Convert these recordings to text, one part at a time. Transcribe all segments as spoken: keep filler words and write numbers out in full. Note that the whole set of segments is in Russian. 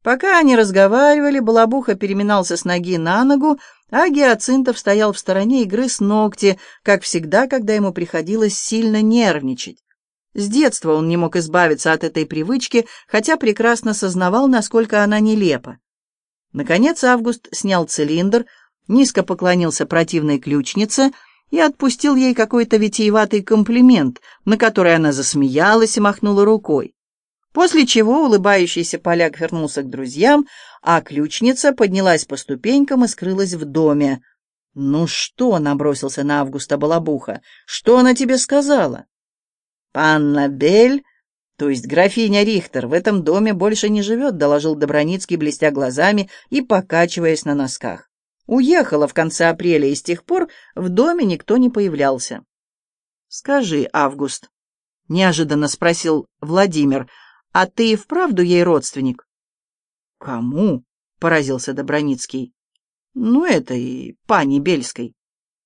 Пока они разговаривали, Балабуха переминался с ноги на ногу, а Гиацинтов стоял в стороне и грыз ногти, как всегда, когда ему приходилось сильно нервничать. С детства он не мог избавиться от этой привычки, хотя прекрасно сознавал, насколько она нелепа. Наконец Август снял цилиндр, низко поклонился противной ключнице и отпустил ей какой-то витиеватый комплимент, на который она засмеялась и махнула рукой. После чего улыбающийся поляк вернулся к друзьям, а ключница поднялась по ступенькам и скрылась в доме. «Ну что?» — набросился на Августа Балабуха. «Что она тебе сказала?» «Панна Бель, то есть графиня Рихтер, в этом доме больше не живет», — доложил Доброницкий, блестя глазами и покачиваясь на носках. «Уехала в конце апреля, и с тех пор в доме никто не появлялся». «Скажи, Август», — неожиданно спросил Владимир, — «а ты и вправду ей родственник?» «Кому?» — поразился Доброницкий. «Ну, это и пани Бельской».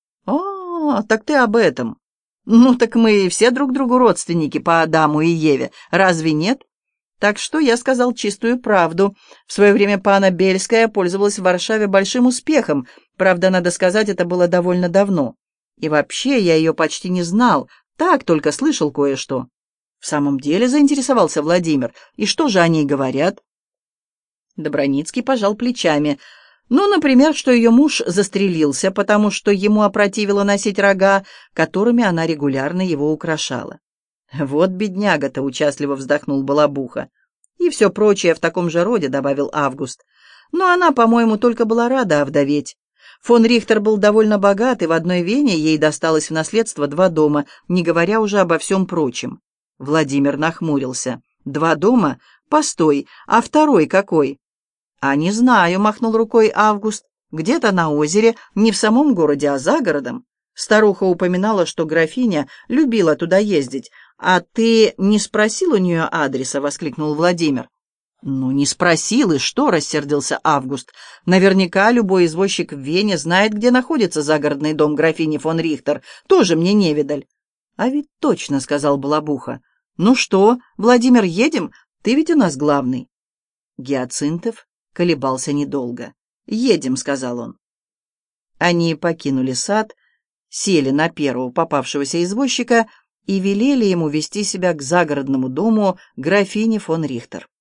«А, так ты об этом. Ну, так мы все друг другу родственники по Адаму и Еве, разве нет? Так что я сказал чистую правду. В свое время панна Бельская пользовалась в Варшаве большим успехом, правда, надо сказать, это было довольно давно. И вообще я ее почти не знал, так только слышал кое-что». «В самом деле?» — заинтересовался Владимир. «И что же они говорят?» Доброницкий пожал плечами. «Ну, например, что ее муж застрелился, потому что ему опротивило носить рога, которыми она регулярно его украшала». «Вот бедняга-то!» — участливо вздохнул Балабуха. «И все прочее в таком же роде», — добавил Август. «Но она, по-моему, только была рада овдоветь. Фон Рихтер был довольно богат, и в одной вене ей досталось в наследство два дома, не говоря уже обо всем прочем». Владимир нахмурился. «Два дома? Постой, а второй какой?» «А не знаю», — махнул рукой Август. «Где-то на озере, не в самом городе, а за городом. Старуха упоминала, что графиня любила туда ездить. А ты не спросил у нее адреса?» — воскликнул Владимир. «Ну, не спросил, и что?» — рассердился Август. «Наверняка любой извозчик в Вене знает, где находится загородный дом графини фон Рихтер. Тоже мне невидаль». «А ведь точно», — сказал Балабуха. «Ну что, Владимир, едем? Ты ведь у нас главный». Гиацинтов колебался недолго. «Едем», — сказал он. Они покинули сад, сели на первого попавшегося извозчика и велели ему вести себя к загородному дому графини фон Рихтер.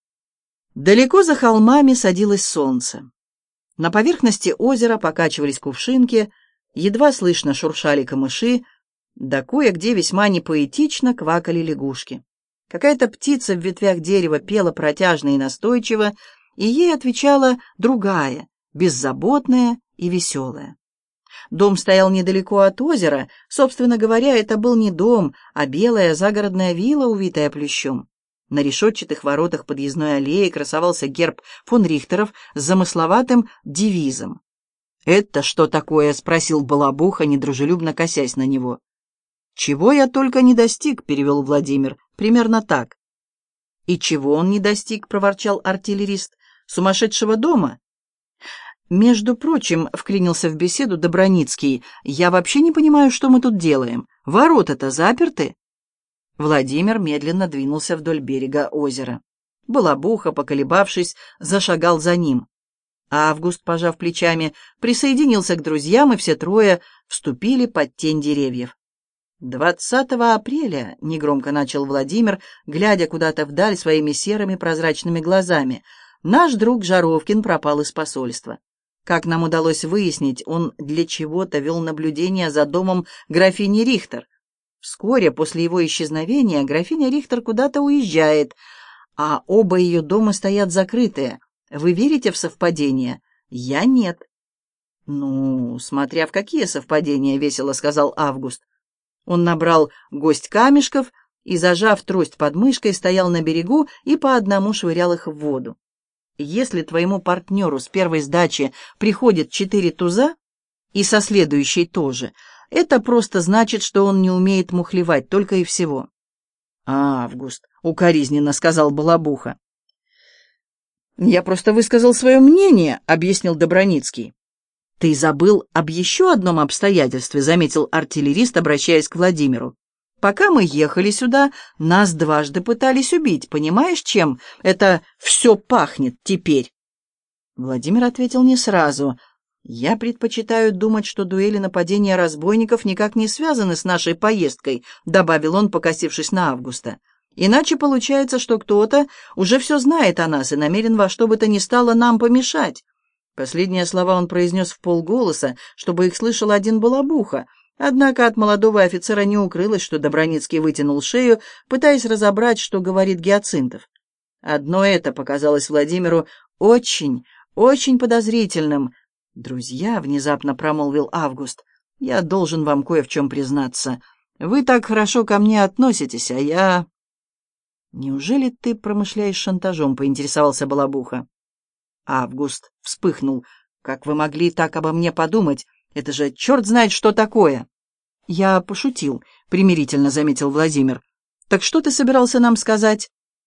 Далеко за холмами садилось солнце. На поверхности озера покачивались кувшинки, едва слышно шуршали камыши, да кое-где весьма непоэтично квакали лягушки. Какая-то птица в ветвях дерева пела протяжно и настойчиво, и ей отвечала другая, беззаботная и веселая. Дом стоял недалеко от озера. Собственно говоря, это был не дом, а белая загородная вилла, увитая плющом. На решетчатых воротах подъездной аллеи красовался герб фон Рихтеров с замысловатым девизом. «Это что такое?» — спросил Балабуха, недружелюбно косясь на него. «Чего я только не достиг», — перевел Владимир, — примерно так. «И чего он не достиг?» — проворчал артиллерист. «Сумасшедшего дома?» «Между прочим», — вклинился в беседу Доброницкий, — «я вообще не понимаю, что мы тут делаем. Ворота-то заперты». Владимир медленно двинулся вдоль берега озера. Балабуха, поколебавшись, зашагал за ним. А Август, пожав плечами, присоединился к друзьям, и все трое вступили под тень деревьев. «Двадцатого апреля», — негромко начал Владимир, глядя куда-то вдаль своими серыми прозрачными глазами, «наш друг Жаровкин пропал из посольства. Как нам удалось выяснить, он для чего-то вел наблюдение за домом графини Рихтер. Вскоре после его исчезновения графиня Рихтер куда-то уезжает, а оба ее дома стоят закрытые. Вы верите в совпадение? Я нет». «Ну, смотря в какие совпадения», — весело сказал Август. Он набрал гость камешков и, зажав трость под мышкой, стоял на берегу и по одному швырял их в воду. «Если твоему партнеру с первой сдачи приходит четыре туза, и со следующей тоже, это просто значит, что он не умеет мухлевать, только и всего». «Август», — укоризненно сказал Балабуха. «Я просто высказал свое мнение», — объяснил Доброницкий. «Ты забыл об еще одном обстоятельстве», — заметил артиллерист, обращаясь к Владимиру. Пока мы ехали сюда, нас дважды пытались убить. Понимаешь, чем это все пахнет теперь?» Владимир ответил не сразу. «Я предпочитаю думать, что дуэли нападения разбойников никак не связаны с нашей поездкой», добавил он, покосившись на Августа. «Иначе получается, что кто-то уже все знает о нас и намерен во что бы то ни стало нам помешать». Последние слова он произнес вполголоса, чтобы их слышал один Балабуха. Однако от молодого офицера не укрылось, что Доброницкий вытянул шею, пытаясь разобрать, что говорит Гиацинтов. Одно это показалось Владимиру очень, очень подозрительным. «Друзья», — внезапно промолвил Август, — «я должен вам кое в чем признаться. Вы так хорошо ко мне относитесь, а я...» «Неужели ты промышляешь шантажом?» — поинтересовался Балабуха. Август вспыхнул. «Как вы могли так обо мне подумать? Это же черт знает, что такое!» «Я пошутил», — примирительно заметил Владимир. «Так что ты собирался нам сказать?»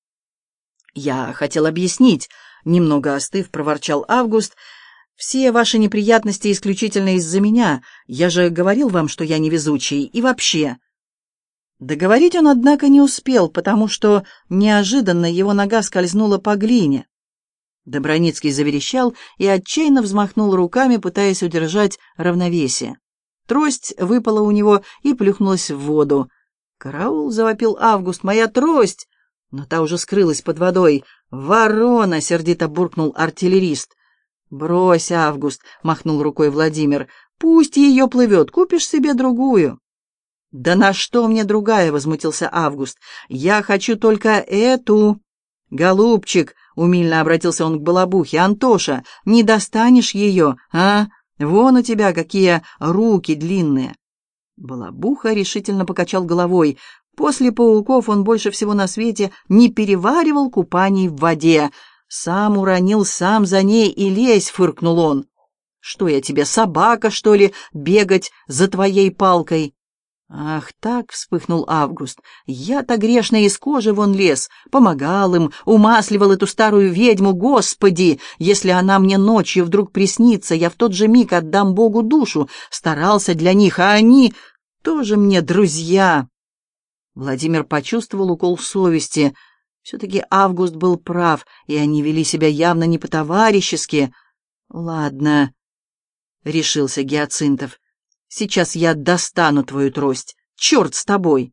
«Я хотел объяснить», — немного остыв, проворчал Август. «Все ваши неприятности исключительно из-за меня. Я же говорил вам, что я невезучий. И вообще...» Договорить он, однако, не успел, потому что неожиданно его нога скользнула по глине. Доброницкий заверещал и отчаянно взмахнул руками, пытаясь удержать равновесие. Трость выпала у него и плюхнулась в воду. «Караул!» — завопил Август. «Моя трость!» Но та уже скрылась под водой. «Ворона!» — сердито буркнул артиллерист. «Брось, Август!» — махнул рукой Владимир. «Пусть ее плывет, купишь себе другую». «Да на что мне другая?» — возмутился Август. «Я хочу только эту». «Голубчик!» — умильно обратился он к Балабухе. «Антоша, не достанешь ее, а? Вон у тебя какие руки длинные!» Балабуха решительно покачал головой. После пауков он больше всего на свете не переваривал купаний в воде. «Сам уронил, сам за ней и лезь!» — фыркнул он. «Что я тебе, собака, что ли, бегать за твоей палкой?» «Ах так!» — вспыхнул Август. «Я-то грешный из кожи вон лез, помогал им, умасливал эту старую ведьму. Господи! Если она мне ночью вдруг приснится, я в тот же миг отдам Богу душу. Старался для них, а они тоже мне друзья!» Владимир почувствовал укол совести. Все-таки Август был прав, и они вели себя явно не по-товарищески. «Ладно», — решился Гиацинтов. «Сейчас я достану твою трость. Черт с тобой!»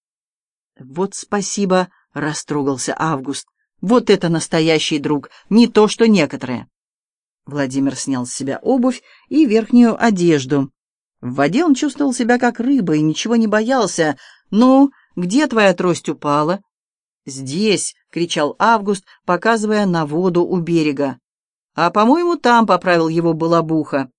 «Вот спасибо», — растрогался Август. «Вот это настоящий друг, не то что некоторые». Владимир снял с себя обувь и верхнюю одежду. В воде он чувствовал себя как рыба и ничего не боялся. «Ну, где твоя трость упала?» «Здесь», — кричал Август, показывая на воду у берега. «А, по-моему, там», — поправил его Балабуха.